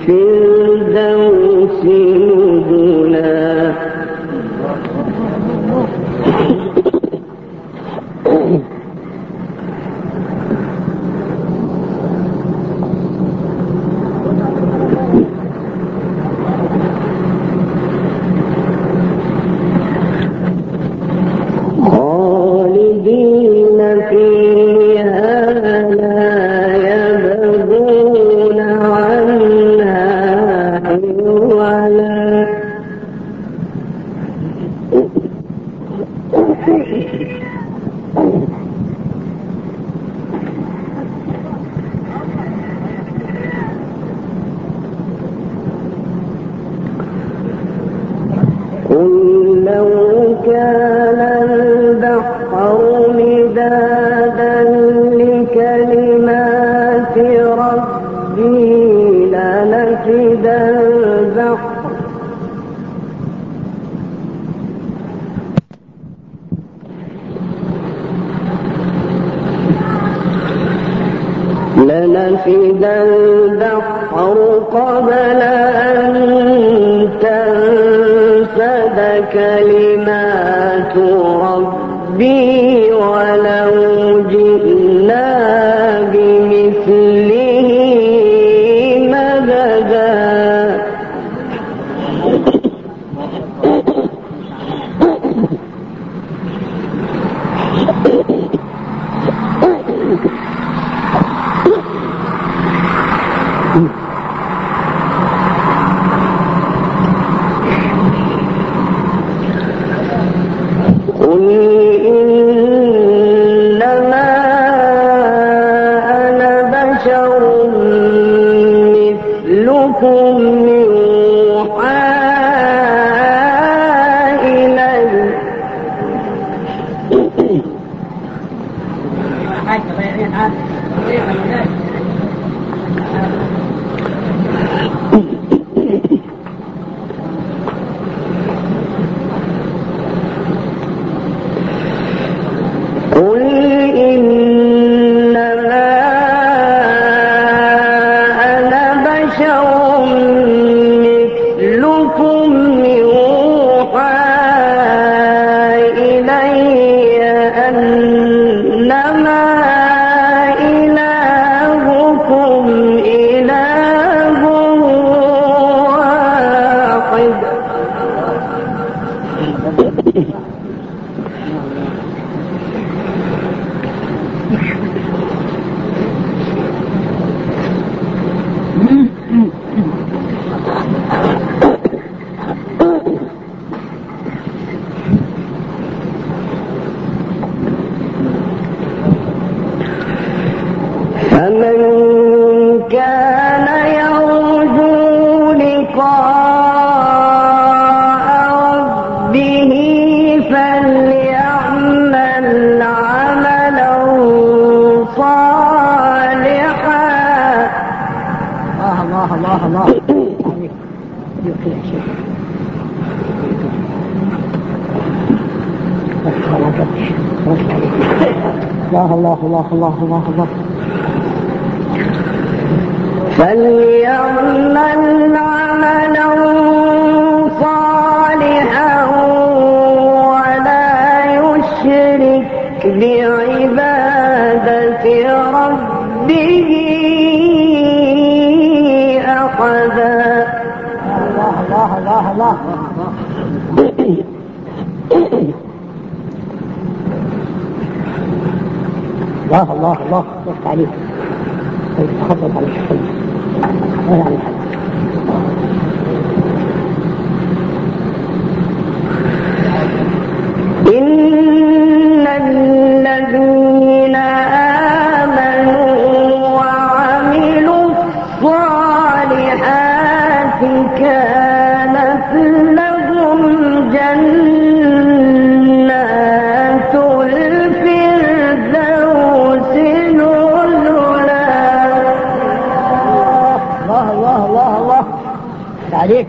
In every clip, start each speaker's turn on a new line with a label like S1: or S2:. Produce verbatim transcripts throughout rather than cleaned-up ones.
S1: الفردوس نزلا. قل لو كان البحر مدادا لكلمات ربي لنفد البحر لنفد البحر قبل أن تنفد كلمات ربي ولو جئنا بمثله مددا. قل إنما أنا بشر مثلكم يوحى إلي. قل إنما أنا بشر مثلكم يوحى إلي أنما إلهكم إله واحد. فمن كان يرجو لقاء ربه فليعمل عملا صالحا. الله الله الله الله الله الله الله الله الله فليعمل عملا صالحا ولا يشرك بعبادة ربه أحدا. الله الله الله الله الله الله الله وقت عليك تخطط على الشيء ما يعني حاجة. إن الذين آمنوا وعملوا الصالحات كانت لهم جنات الفردوس نزلا. الله الله الله الله عليك.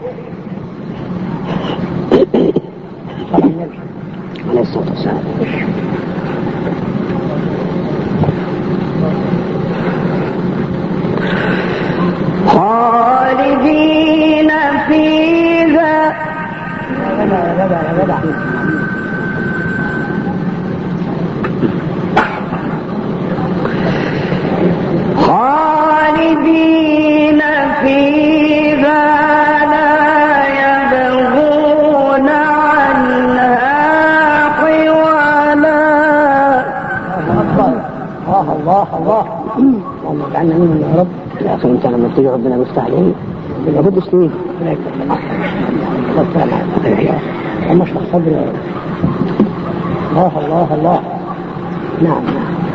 S1: عليه الصلاة والسلام. خالدين تجي ربنا يفتح عليه لابد سنين أما اشرح صدر الله الله الله. نعم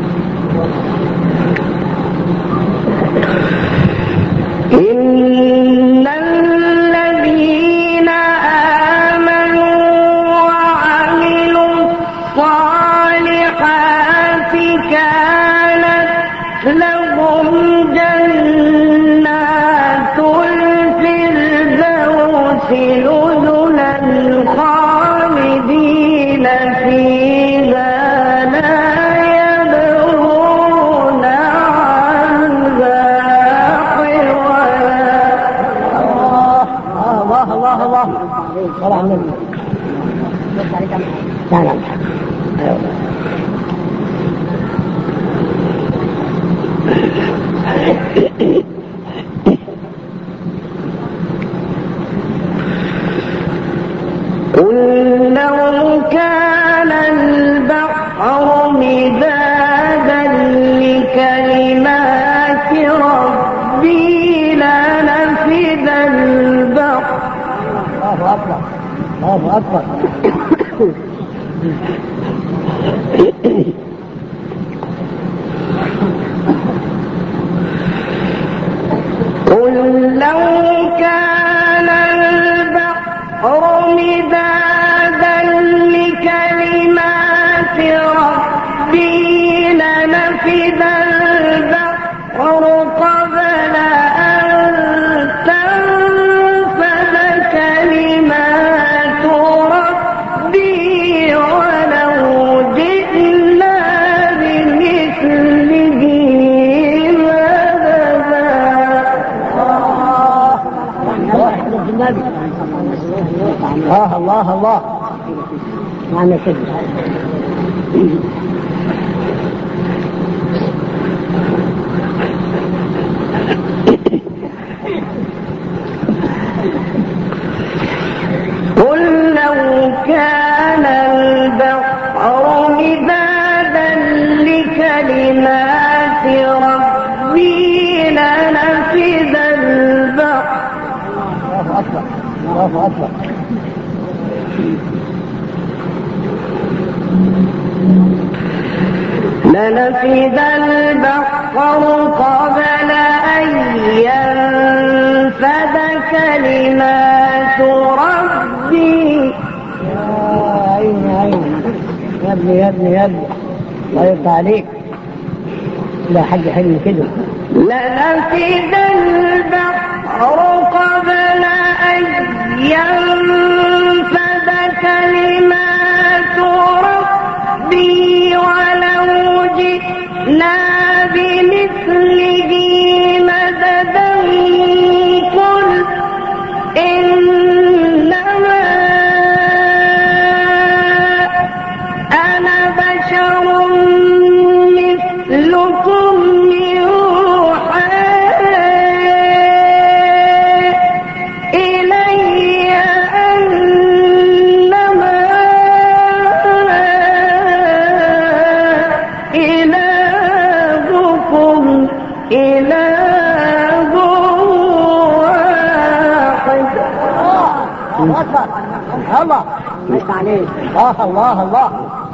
S2: إن الذين آمنوا وعملوا الصالحات كانت لهم جنات الفردوس نزلا خالدين فيها لا يبغون عنها حولا.
S1: الله الله الله صلى على النبي. لا لا
S2: قل لو كان البحر مدادا لكلمات ربي لنفد البحر.
S1: الله أكبر الله أكبر.
S2: قل لو كان البحر مدادا لكلمات ربي لنفد البحر قبل أن تنفذ كلمات ربي ولو جئنا بمثله مددا.
S1: الله الله الله. نعم يا سيدي.
S2: قل لو كان البحر مدادا لكلمات ربي لنفد البحر.
S1: الله أكبر الله أكبر.
S2: لنفد البحر قبل أن ينفد كلمات ربي.
S1: يا عيني عيني يا ابني يا ابني يا ابني الله يرضى عليك. لا حد حلم كده.
S2: لنفد البحر قبل أن ينفد كلمات ربي ولو جئنا بمثله مددا. قل إنما أنا بشر مثلكم يوحى إلي أنما إلهكم إله واحد.
S1: الله أكبر الله مش عليك. الله الله الله.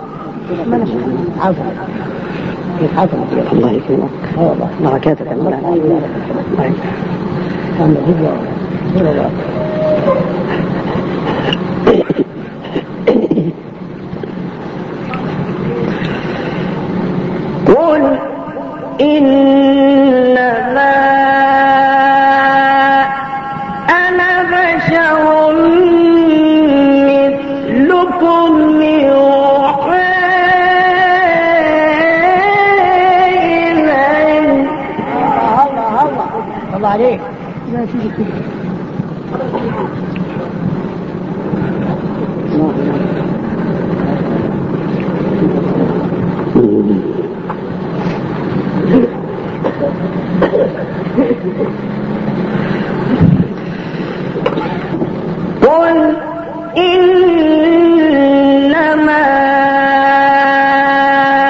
S1: عفوا كيف حصل؟ الله يكرمك. والله بركاتك الله. كان فيديو والله.
S2: قل إنما أنا بشر مثلكم يوحى إلي.
S1: الله الله الله عليك. لا تيجي كده.
S2: قل إنما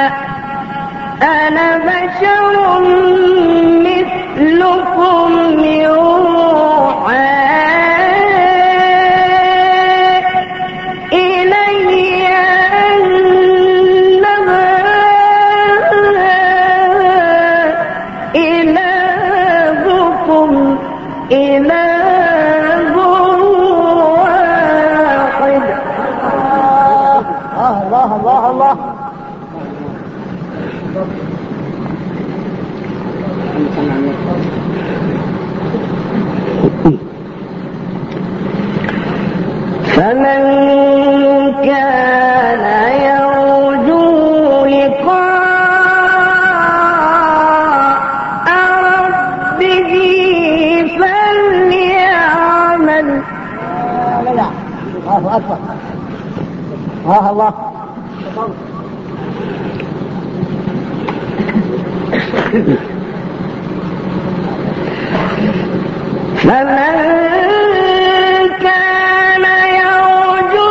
S2: أنا بشر مثلكم إله واحد.
S1: الله الله الله.
S2: فمن كان يرجو لقاء ربه فليعمل.
S1: الله أكبر. الله الله.
S2: فمن كان يرجو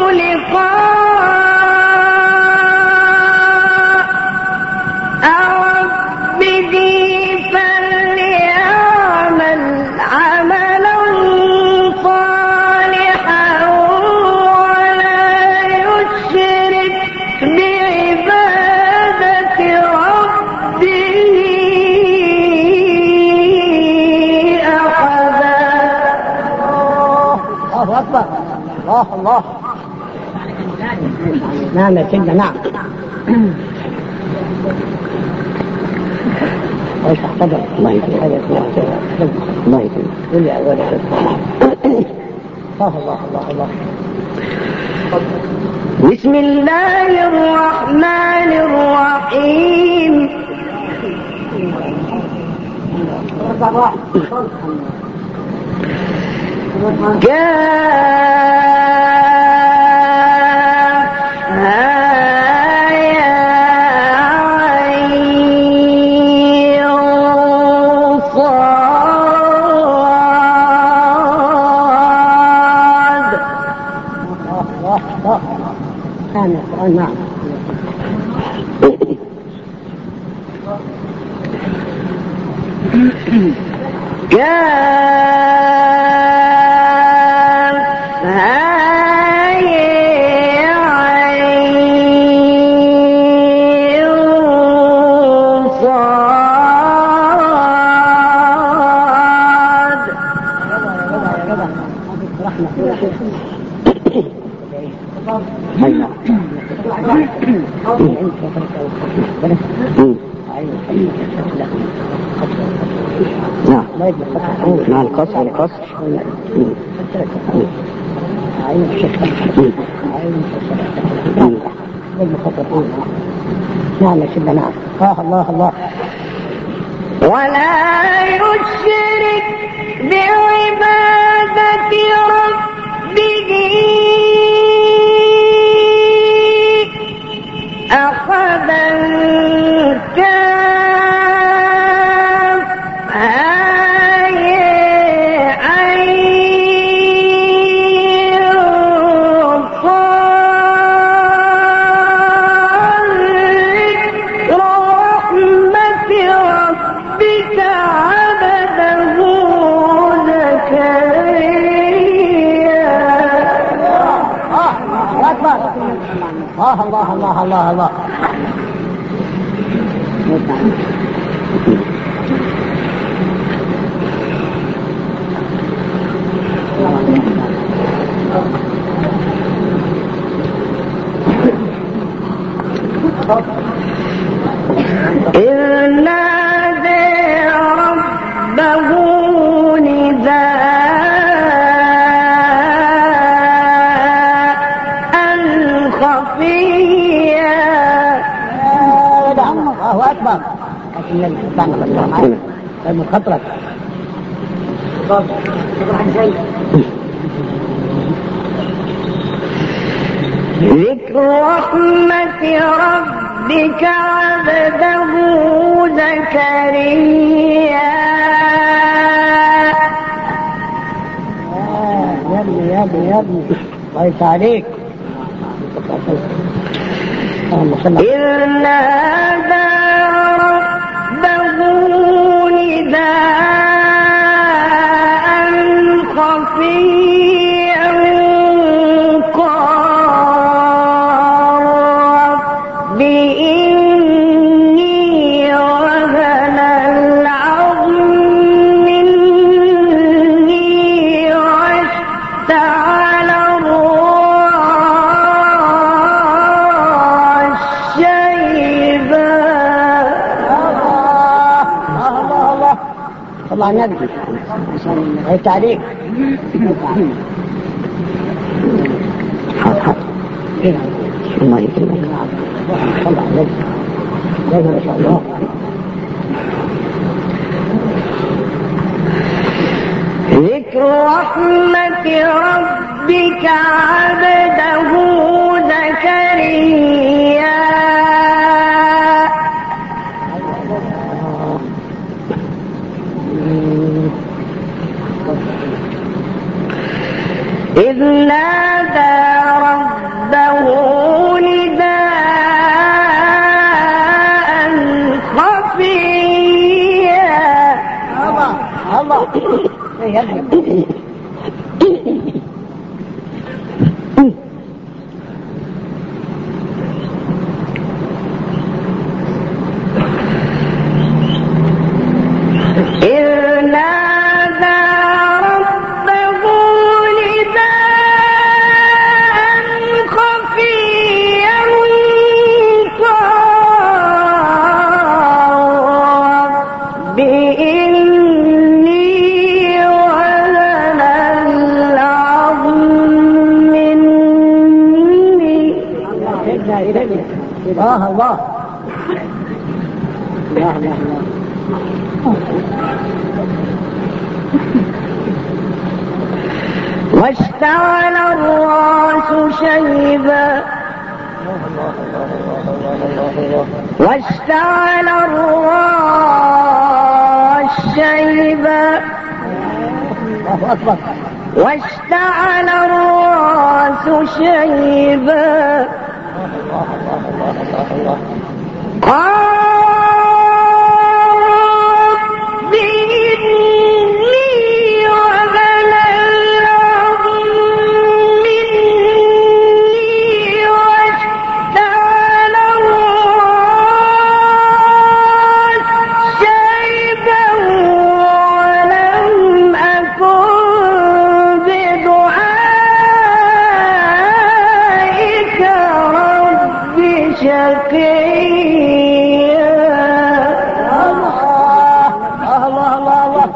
S2: لقاء ربه فليعمل عملا صالحا ولا يشرك بعبادة ربه أحدا.
S1: الله أكبر. الله الله. نعم يا سيدنا نعم. ايش احتضر الله يكرمك الله يكرمك قل يا اول الله الله الله الله.
S2: بسم الله الرحمن الرحيم.
S1: أنا القرآن نعم.
S3: نعم مع القصر القصر
S1: نعم يا سيدنا نعم. الله الله الله.
S2: ولا يشرك بعبادة ربه أحدا.
S1: الله الله الله الله الله.
S2: إذ نادى ربه نداء خفيا.
S1: الله أكبر. المخطرة
S2: ذكر رحمة ربك عبده زكريا.
S1: يا ابني يا ابني يا ابني الله يفتح عليك.
S2: إذ نادى ربه نداء خفيا قال رب إني وهن العظم مني
S1: صلى على النبي التعليق
S3: حاضر حاضر الله يكرمك
S1: صلى على النبي لازم ما شاء الله.
S2: ذكر رحمة ربك عبده زكريا إذ نادى ربه نداء خفيا.
S1: الله الله يا ابني الله الله الله الله
S2: واشتعل الراس شيبا واشتعل الراس شيبا واشتعل الراس شيبا قال رب إني وهن العظم مني واشتعل الراس شيبا ولم أكن بدعائك رب شقيا.
S1: الله الله الله الله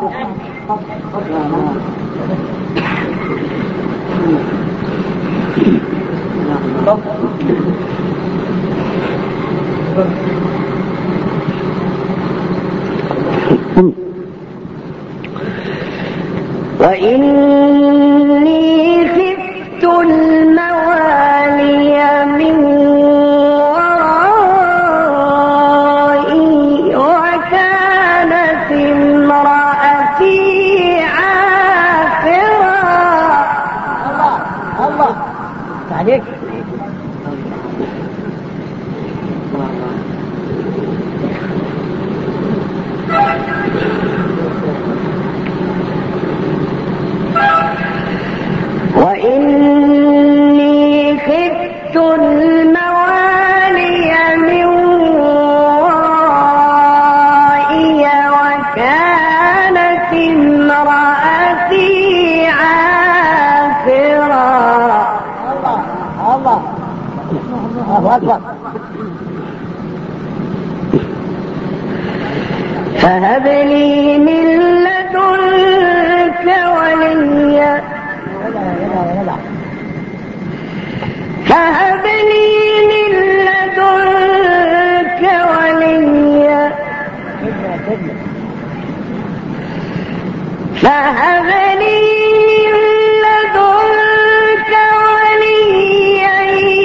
S2: وإني خفت الموالي من ورائي وكانت امرأتي عاقرا.
S1: الله الله عليك
S2: وإني خفت الموالي من ورائي وكانت امرأتي عاقرا.
S1: الله الله الله أكبر.
S2: فهب لي من لدنك وليا فهب لي من لدنك وليا فهب لي من لدنك وليا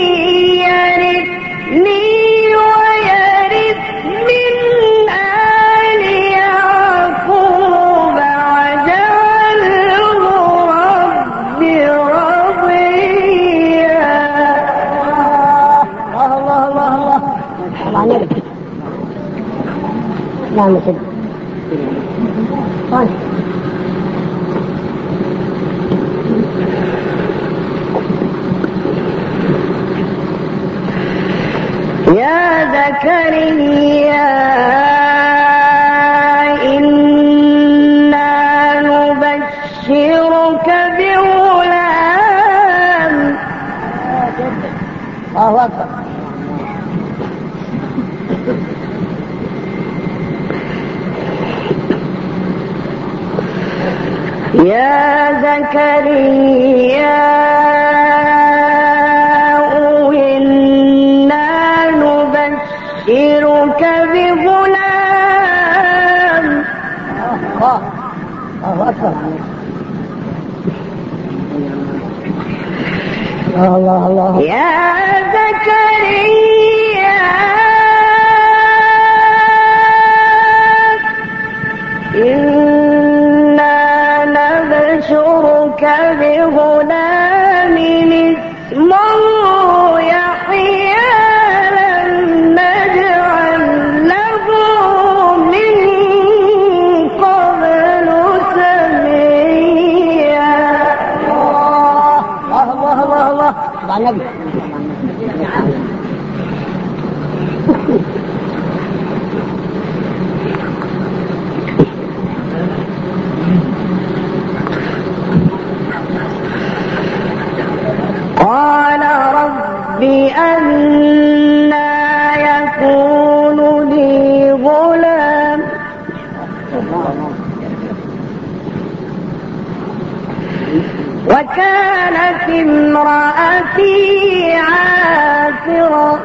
S2: يرثني ويرث من آل يعقوب واجعله رب رضيا.
S1: الله الله الله الله عليك. نعم يا سيدي. طيب
S2: يا زكريا إنا نبشرك بغلام.
S1: الله أكبر.
S2: يا زكريا إنا نبشرك بغلام.
S1: الله الله أكبر. الله الله
S2: يا زكريا إنا نبشرك بغلام اسمه يحيى لم نجعل له من قبل سميا.
S1: الله الله الله الله مع النبي.
S2: قال رب أنى يكون لي غلام وكانت امرأتي عاقرا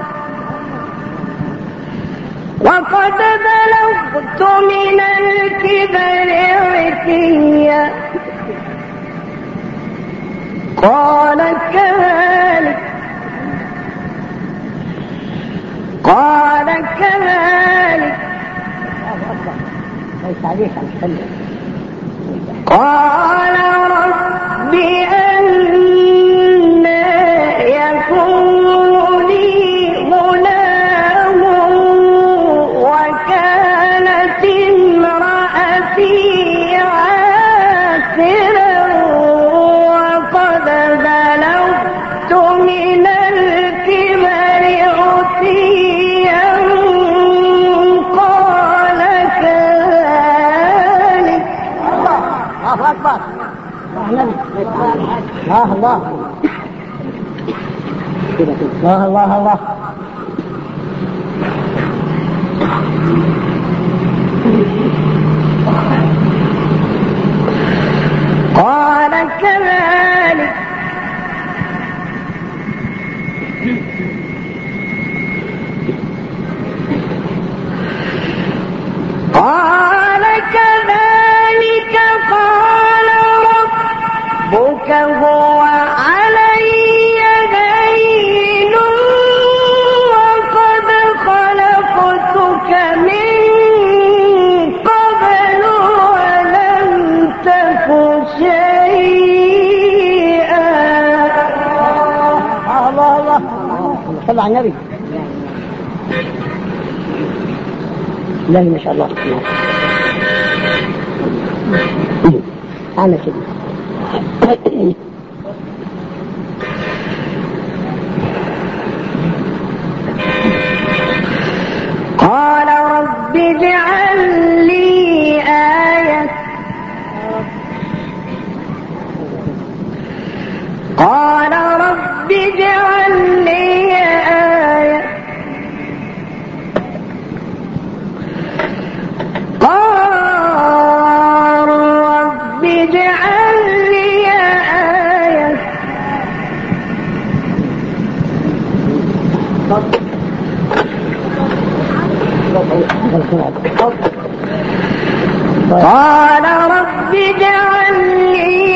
S2: وقد بلغت من الكبر عتيا. قال كذلك قال كذلك قال رب أنى يكون لي غلام وكانت امرأتي عاقرا وقد بلغت من الكبر عتيا. قال كذلك.
S1: الله أكبر. الله الله الله الله الله.
S2: قال كذلك قال كذلك قال ربك هو علي هين وقد خلقتك من قبل ولم تك شيئا.
S1: الله الله صلى على النبي. لا ما شاء الله. أنا كده.
S2: قال رب اجعل لي آية. قال رب اجعل لي آية. قال رب اجعل لي آية. قال رب اجعل لي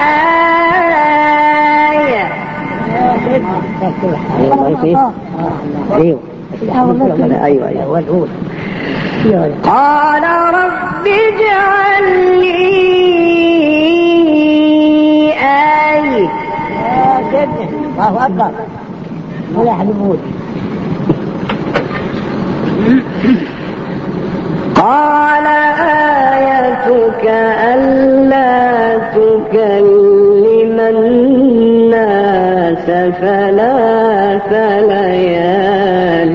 S2: آية.
S1: أيوة أيوة والأول.
S2: قال رب اجعل لي آية.
S1: الله أكبر. ولا حبيبون.
S2: قال آيتك ألا تكلم الناس ثلاث ليال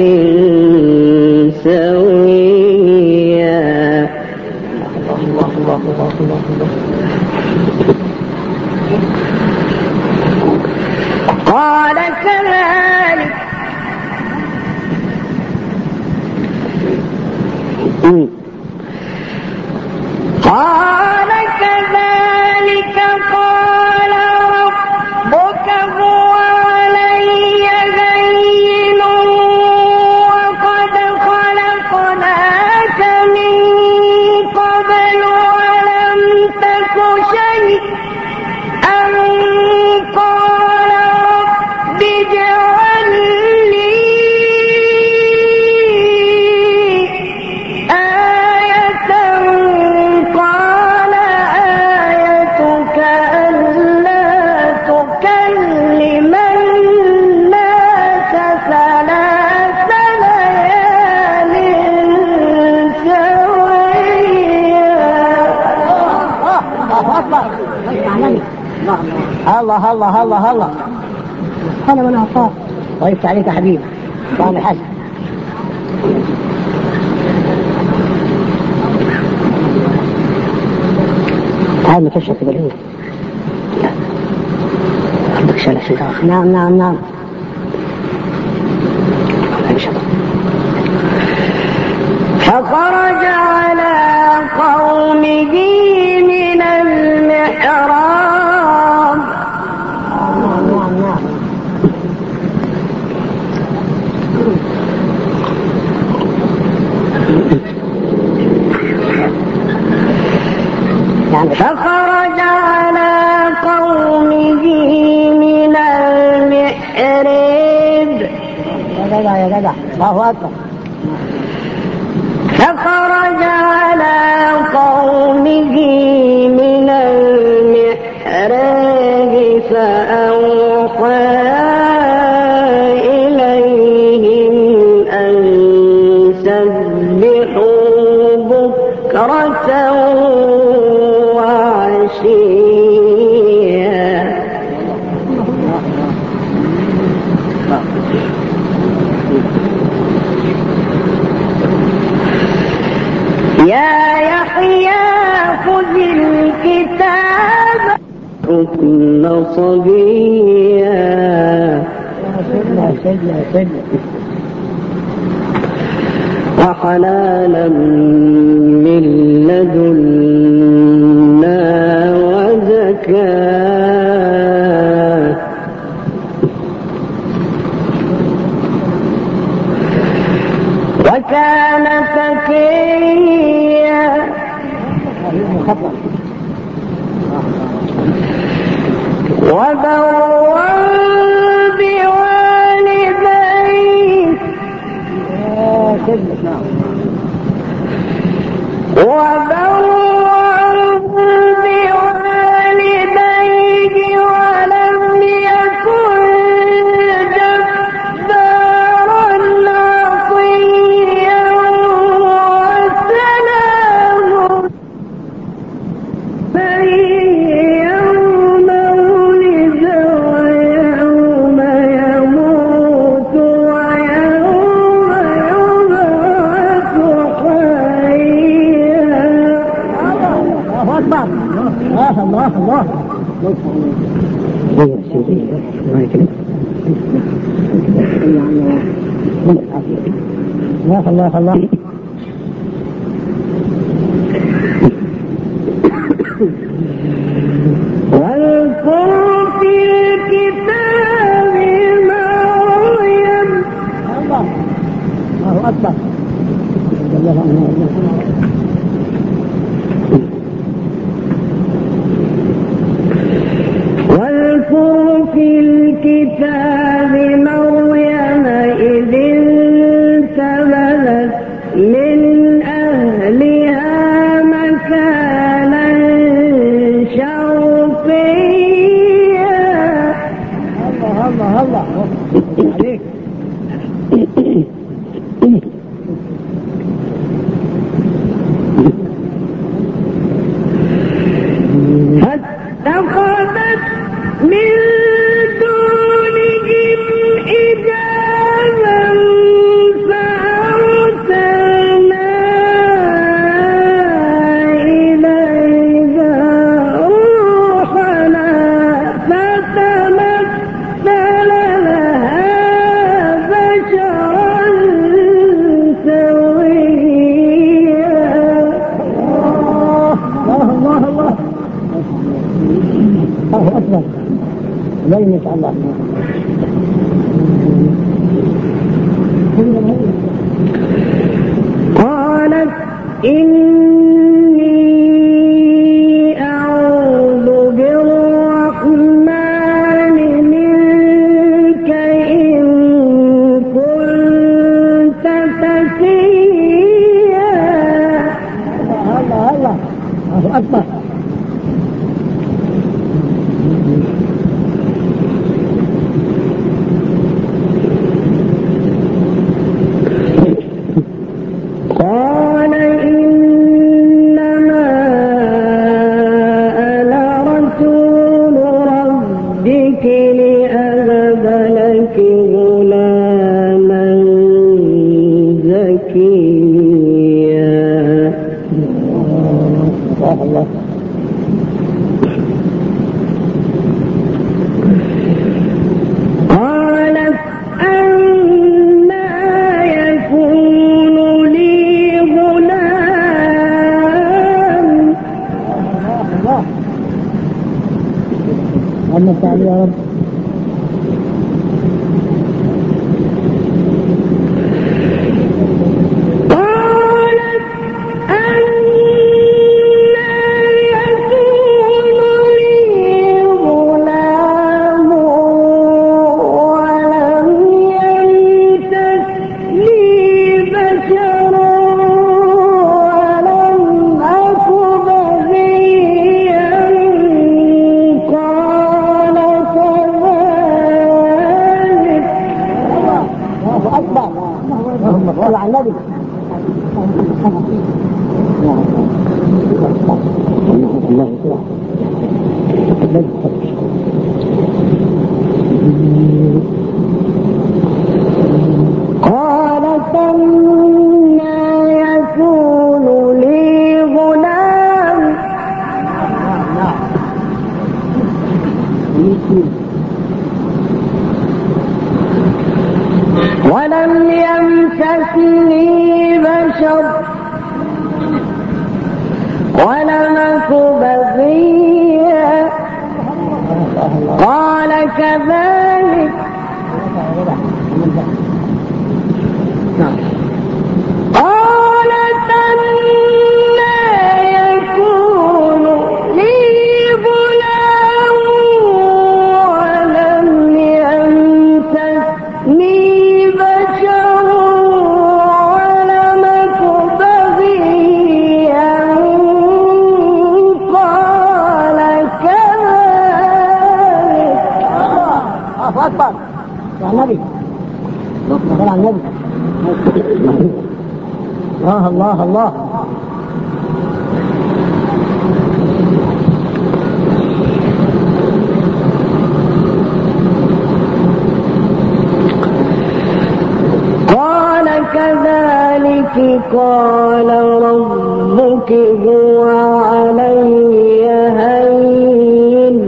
S2: سويا.
S1: الله الله الله الله الله.
S2: قال كذلك قال كذلك
S1: الله الله الله الله أنا من أعطاك ضيفت عليك حبيب طعم الحسن. تعال مكشف بالعود. عندك شلة شلة. نعم نعم نعم.
S2: فخرج على قومه من المحراب.
S1: نعم نعم.
S2: فخرج على قومه من المحراب.
S1: يا جدع يا جدع الله أكبر.
S2: فخرج على قومه من المحراب فأوحى إليهم أن سبحوا بكرة وعشيا. يا يحيى خذ الكتاب حكم صبيا.
S1: سيدنا سيدنا سيدنا
S2: وحنانا من لدنا وزكاة. وكان تقيا. وبرا بوالديه. وبرا بوالديه ولم يكن جبارا عصيا. وسلام يوم ولد ويوم يموت ويوم يبعث حيا.
S1: الله أكبر. الله الله الله. الله الله الله.
S2: واذكر في الكتاب مريم.
S1: الله الله أكبر.
S2: واذكر في الكتاب مريم إذ انتبذت من أهلها مكانا شرقيا.
S1: الله الله الله عليك.
S2: فاتخذت من دونهم حجابا فأرسلنا إليها روحنا فتمثل لها بشرا سويا.
S1: الله الله الله. الله أكبر. لا إن شاء الله.
S2: قالت إني أعوذ بالرحمن منك إن كنت تقيا.
S1: الله الله الله أكبر.
S2: قال إن لأهب لك غلاما زكيا.
S1: الله.
S2: قالت أنى يكون لي غلام.
S1: اللهم صل يا رب.
S2: قالت أنى يكون لي غلام ولم يمسسني بشر ولم أك بغيا. قال كذلك قالت أنى يكون لي غلام ولم يمسسني بشر ولم أك بغيا. قال كذلك.
S1: الله أكبر يا النبي. صل على النبي. الله الله الله.
S2: قال كذلك قال ربك هو علي هين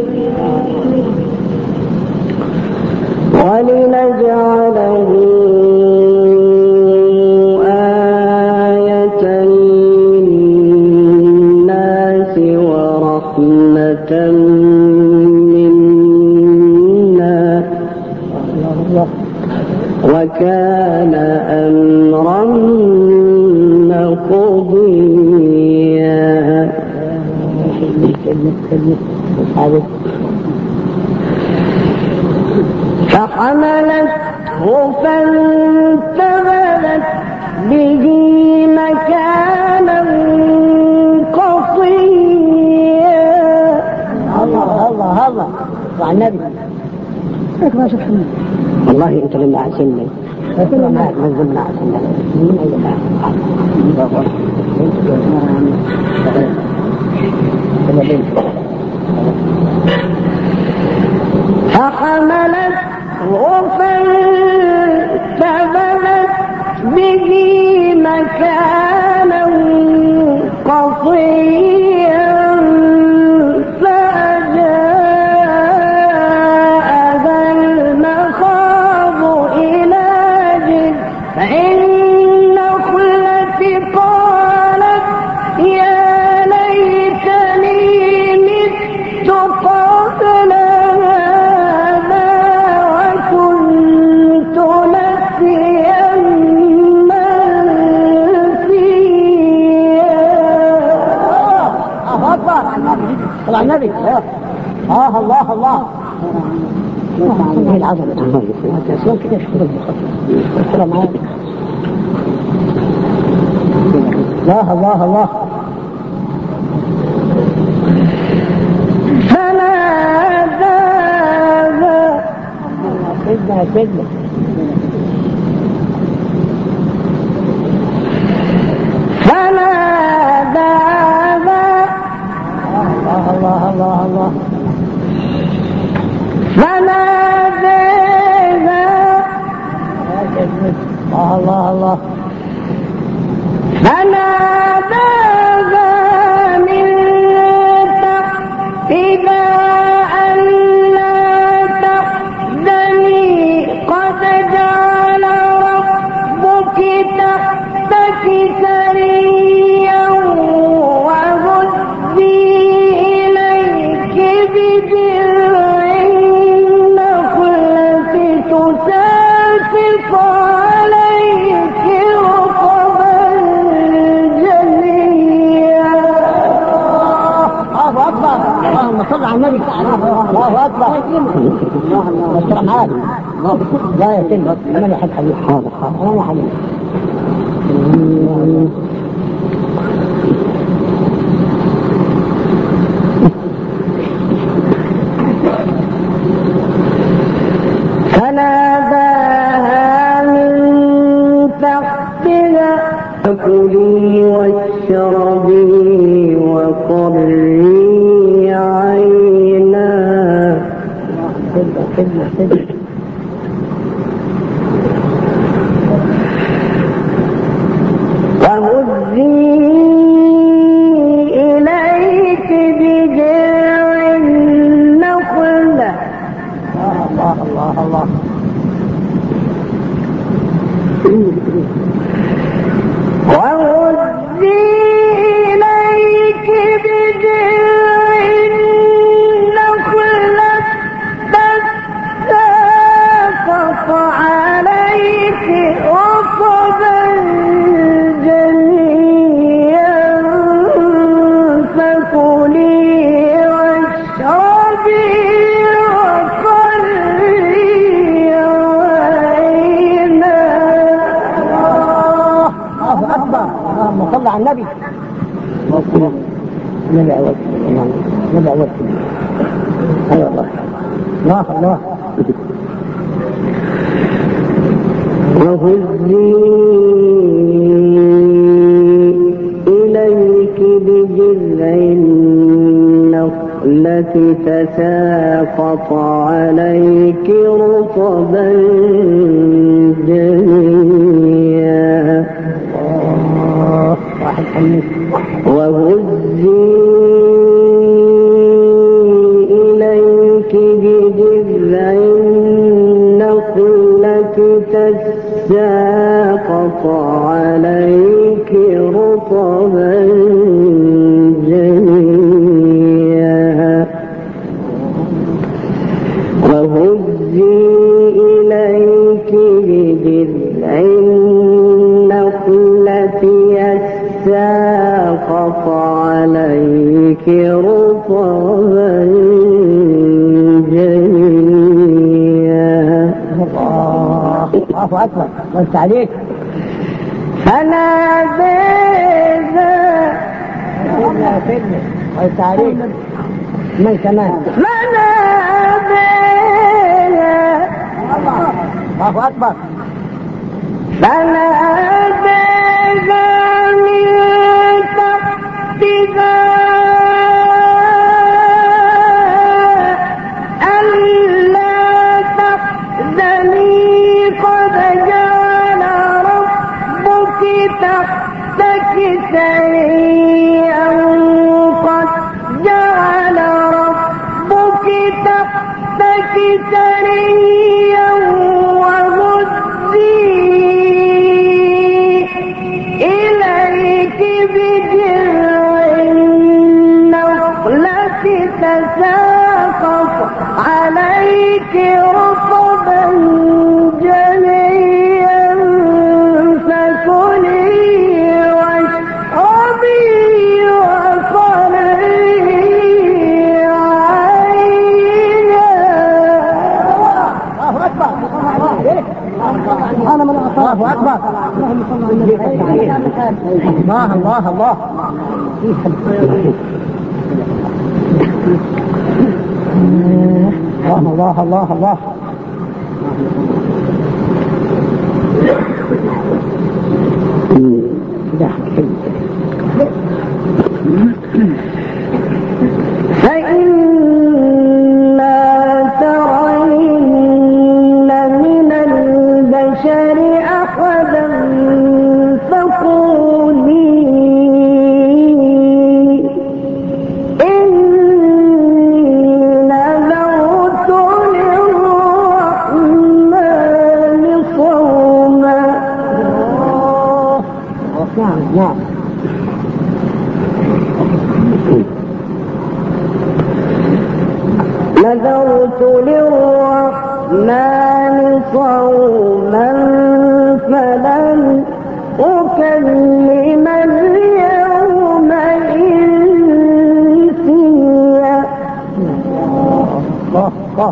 S2: ولنجعله آية للناس ورحمة منا وكان أمرا مقضيا. فحملته فانتبذت به مكانا قصيا.
S1: الله الله الله. وعن النبي. لك ما شفت منه.
S3: والله انت لما احسنني
S1: فكرة معك.
S3: من ضمن احسنني
S2: فحملته فانتبذت به مكانا قصيا. فأجاءها المخاض إلى جذع النخلة قالت يا ليتني مت قبل هذا وكنت نسيا منسيا.
S1: طلع النبي. آه الله الله. هي العظمة. أسلام كده شكرا شكرا معاك. الله الله الله.
S2: فناداها
S1: سيدنا سيدنا.
S2: فناداها
S1: الله الله الله الله.
S2: فناداها
S1: الله الله الله
S2: فناداها من تحتها ألا تحزني قد جعل ربك تحتك سريا وهزي إليك بجذع النخلة تساقط عليك رطبا جنيا.
S1: الله أكبر اللهم صل على النبي. الله أكبر بشر معاك لا يتم أنا يا حبيبي. حاضر حاضر أنا يا حبيبي.
S2: فناداها من تحتها فكلي واشربي وقري عينا وهزي إليك بجذع النخلة
S1: الله الله الله
S2: وهزي إليك بجذع النخلة تساقط عليك رطبا جنيا فكلي واشربي وقري عينا.
S1: الله أكبر اللهم صل على النبي. نبي أول نبي أول أي والله الله الله
S2: وهزي إليك بجذع النخلة تساقط عليك رطبا جنيا
S1: واحد حنيف.
S2: وهزي إليك بجذع النخلة تساقط عليك رطبا جنيا وهزي إليك بجذع النخلة يساقط عليك رطبا جنيا.
S1: الله أكبر وانت عليك.
S2: فناداها
S1: سيدنا سيدنا وانت عليك من كمان.
S2: فناداها
S1: الله أكبر
S2: فناداها من تحتها ألا تحزني قد جعل ربك تحتك سريا قد جعل ربك تحتك سريا وهزي إليك بجذع النخلة تساقط عليك رطبا جنيا فكلي واشربي وقري عينا.
S1: الله أكبر أنا من الله أكبر الله الله الله الله الله الله الله
S2: فإما ترى نذرت للرحمن صوما فلن أكلم اليوم إنسيا.
S1: الله الله.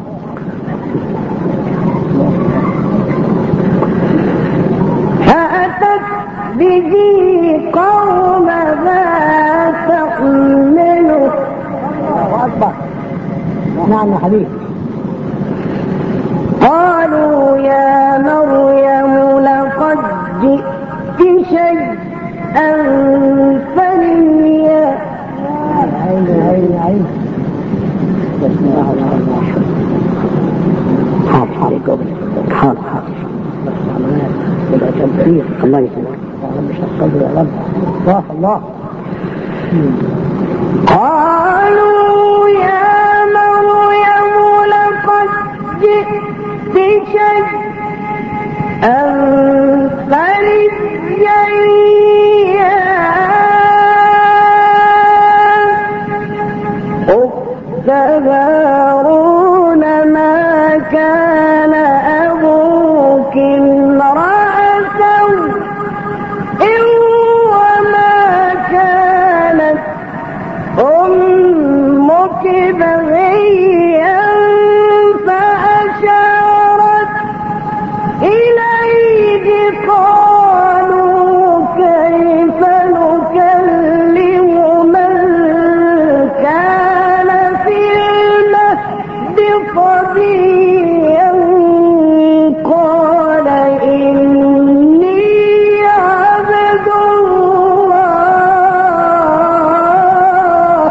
S2: فأتت به قومها تحمله.
S1: الله أكبر. نعم يا حبيبي.
S2: قالوا يا مريم لقد جئت شيئا فريا.
S1: عين عين عين. بسم الله الرحمن الرحيم. حاضر حاضر قبل حاضر حاضر. بدأ تنفيذ. الله يسلمك. يا رب شكر يا رب. الله الله.
S2: قالوا يا مريم لقد جئت شيئا فريا. أخت هارون ما كان أبوك امرأ سوء وما كانت أمك بغيا. فأشارت إليه قالوا كيف نكلم من كان في المهد صبيا. قال إني عبد الله.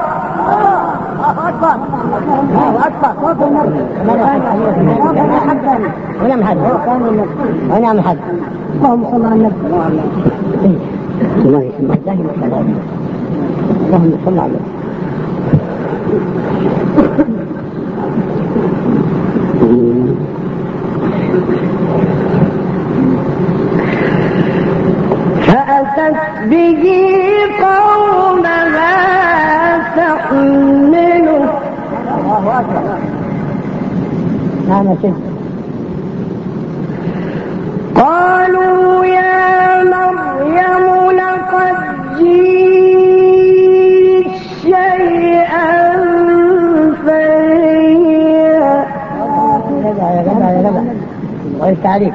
S1: الله أكبر. صوت النبي. ونعم حد. ونعم حد. اللهم صل على النبي. الله يسلمك. اللهم صل على النبي.
S2: فأتت به قومها تحمله.
S1: الله أكبر. نعم يا سيدي.
S2: قالوا يا مريم لقد جئت شيئا فريا.
S1: يا جدع يا جدع يا جدع. غير تعريف.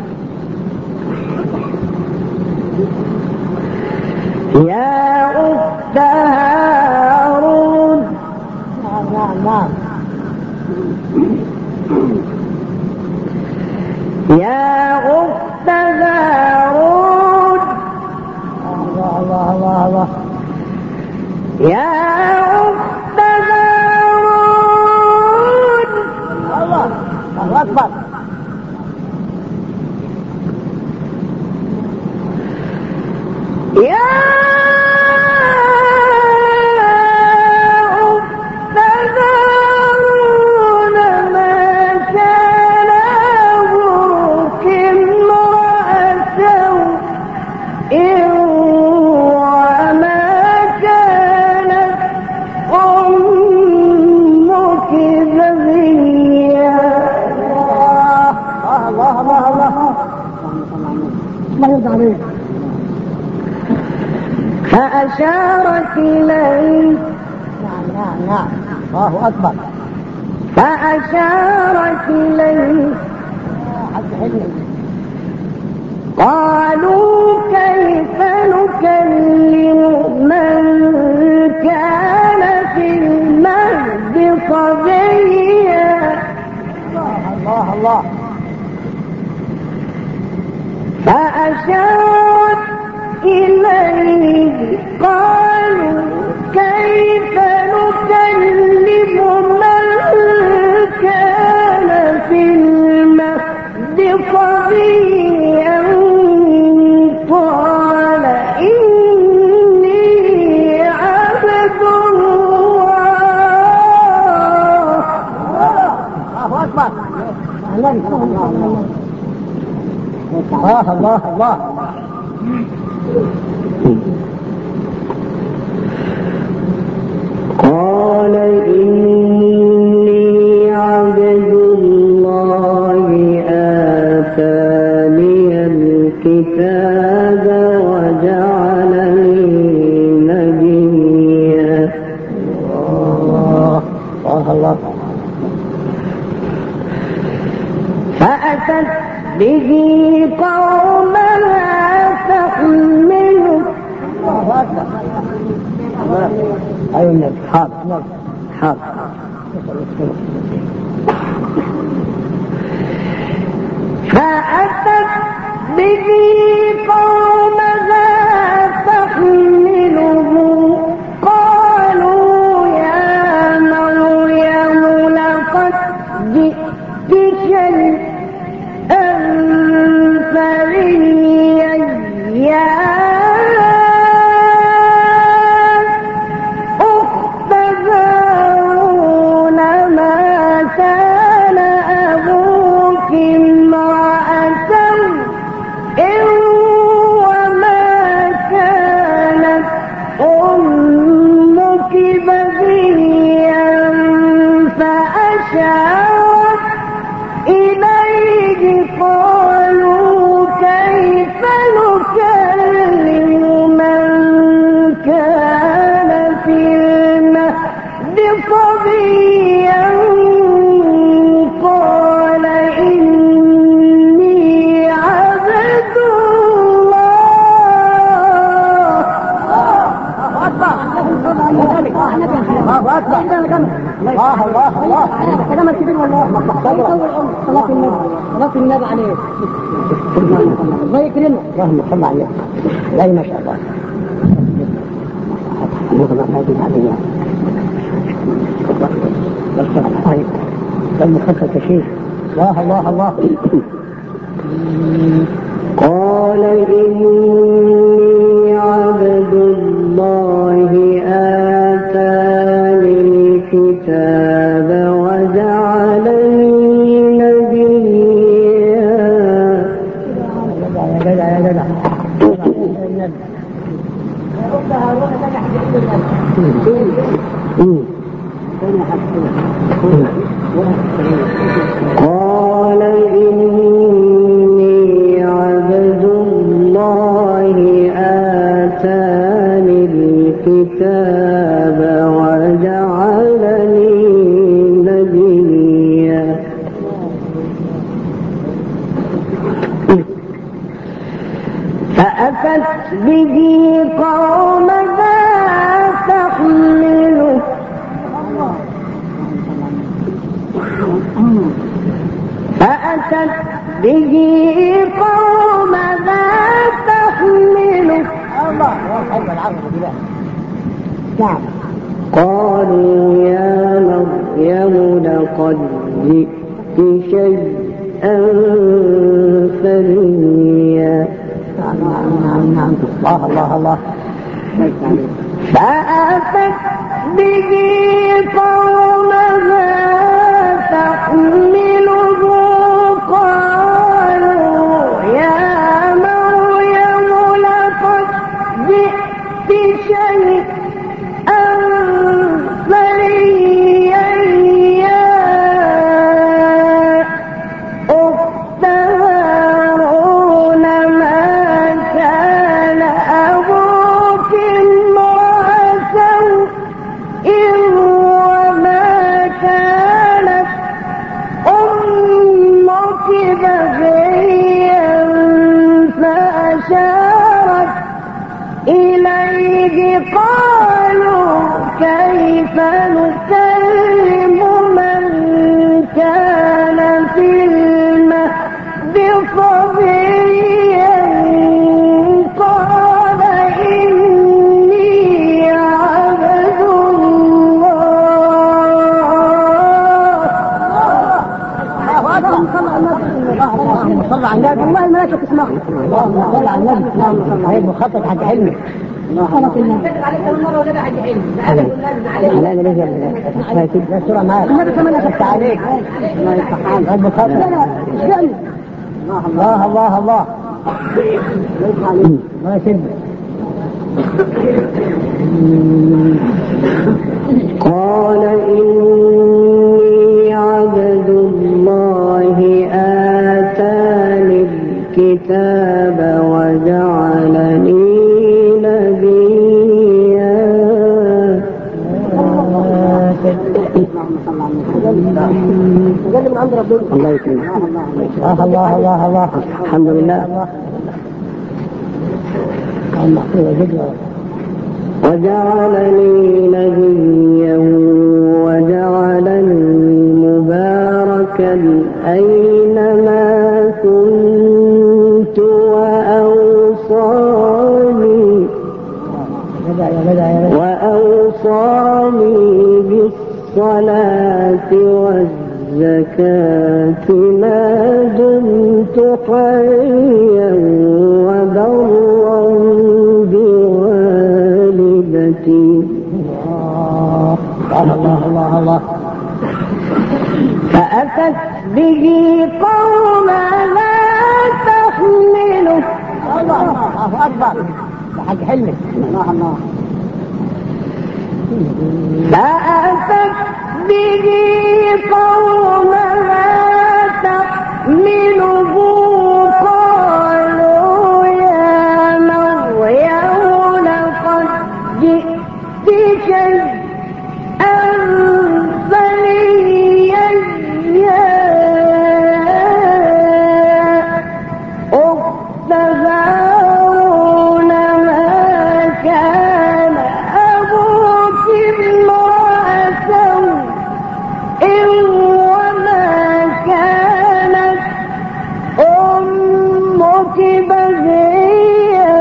S2: يا أخت هارون.
S1: نعم نعم نعم.
S2: يا أخت هارون.
S1: الله الله الله الله.
S2: يا أخت هارون.
S1: الله الله أكبر.
S2: يا أخت هارون ما كان أبوك امرأ سوء وما كانت أمك بغيا.
S1: الله الله الله. الله يرضى عليك.
S2: فأشارت إليه.
S1: نعم نعم نعم. الله أكبر.
S2: فأشارت إليه. قالوا كيف نكلم من كان في المهد صبيا.
S1: الله الله.
S2: فأشارت إليه قالوا كيف نكلم من كان في المهد صبيا. قال إني عبد الله.
S1: الله أكبر. الله الله الله.
S2: قال إني عبد فأتت به قومها تحمله.
S1: أي النبي حاضر حاضر.
S2: فأتت به قومها تحمله قالوا يا مريم لقد جئت شيئا فريا يا أخت هارون ما كان أبوك امرأة وما كانت أمك بغيا فأشارت إليه قالوا كيف نكلم من كان في المهد صبيا قال إني عبد
S1: الله الله الله
S2: كلام الكبير والله صلاة النبي صلاة النبي عليه الله يكرمه
S1: اللهم صل عليه. لا ما شاء الله. طيب لما خفت شيء. الله الله الله.
S2: قال إني عبد الله آتاني الكتاب وجعلني نبيا.
S1: يا جدع يا جدع.
S2: قال إني عبد الله آتاني الكتاب وجعلني نبيا. فأتت به قومها تحمله فأتت به قومها تحمله
S1: نعم.
S2: قالوا يا مريم لقد جئت شيئا فريا.
S1: نعم نعم نعم. الله الله الله.
S2: فأتت به قومها تحمله قالوا يا مريم لقد جئت شيئا فريا يا أخت هارون ما كان أبوك امرأة وما كانت أمك بغيا فأشارت إليه قالوا كيف نكلم من كان في المهد صبيا قال إني عبد
S1: اللهم صل على النبي.
S2: الله الملائكة تسمعه.
S1: اللهم صل على النبي. هاي مخطط حق علمك.
S2: صلاة النبي عليك أول مرة ولا حاجة علم.
S1: لا أنا ليش لا سورة معك.
S2: النبي كمان أشفت
S1: عليك. الله يفتح عليك. المخطط.
S2: لا لا اشتغل.
S1: الله الله الله. ما يسمى.
S2: قال إني عبد الله آتاني الكتاب وجعلني نبيا. اللهم صل على النبي. من عند ربنا.
S1: الله يكرمك.
S2: الله الله الله الله.
S1: الحمد لله. وجعلني نبيا وجعلني مباركا أينما كنت وأوصاني وأوصاني بالصلاة والزكاة ما دمت حيا وبرا بوالدتي.
S2: الله الله الله.
S1: فأتت به قوما لا تحمله.
S2: الله الله أكبر. حق حلمك. الله الله.
S1: فأتت به قوما لا تحمله قالوا يا مريم لقد جئت شيئا فريا يا أخت هارون ما كان أبوك امرأ سوء وما كانت أمك بغيا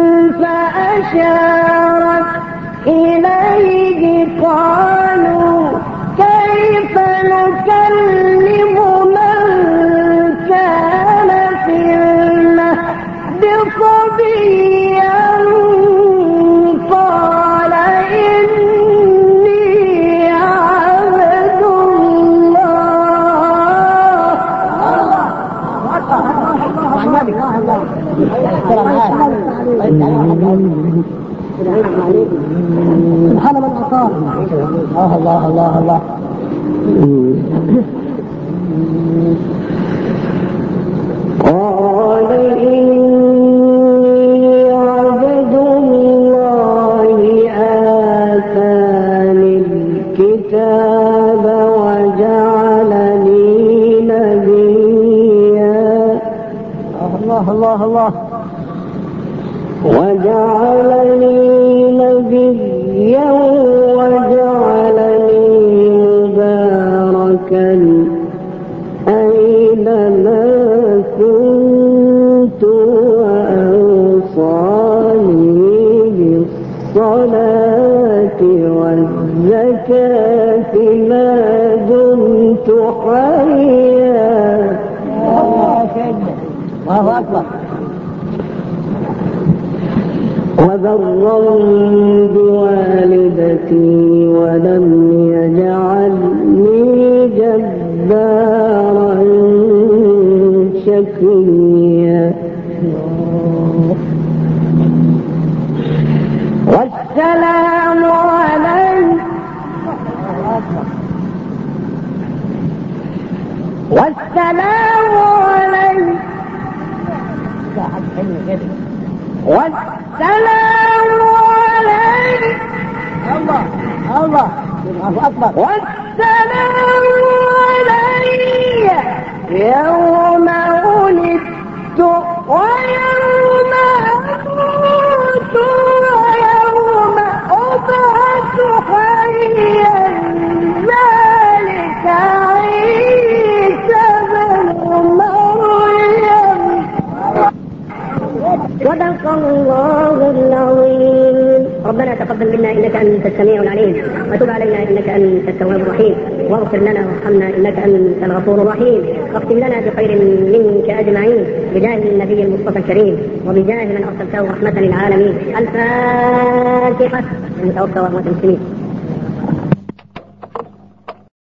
S1: فأشارت إليه قالوا كيف نكلم من كان في المهد صبيا قال إني عبد
S2: سبحان من أعطاه. الله الله الله.
S1: قال إني عبد الله آتاني الكتاب وجعلني نبيا
S2: الله الله الله.
S1: وجعلني نبيا وجعلني مباركا أينما كنت وأوصاني بالصلاة والزكاة ما دمت حيا.
S2: الله أكبر.
S1: وبرا بوالدتي ولم يجعلني جبارا شقيا. والسلام علي والسلام علي والسلام علي
S2: الله الله. الله أكبر.
S1: والسلام علي يوم ولدت ويوم أموت ويوم أبعث حيا ذلك عيسى بن مريم. صدق الله العظيم. ربنا تقبل منا انك انت السميع العليم وتب علينا انك انت التواب الرحيم واغفر لنا وارحمنا انك انت الغفور الرحيم واختم لنا بخير منك اجمعين بجاه النبي المصطفى الكريم وبجاه من ارسلته رحمه للعالمين. الفاتحه. المتوفى واموات المسلمين.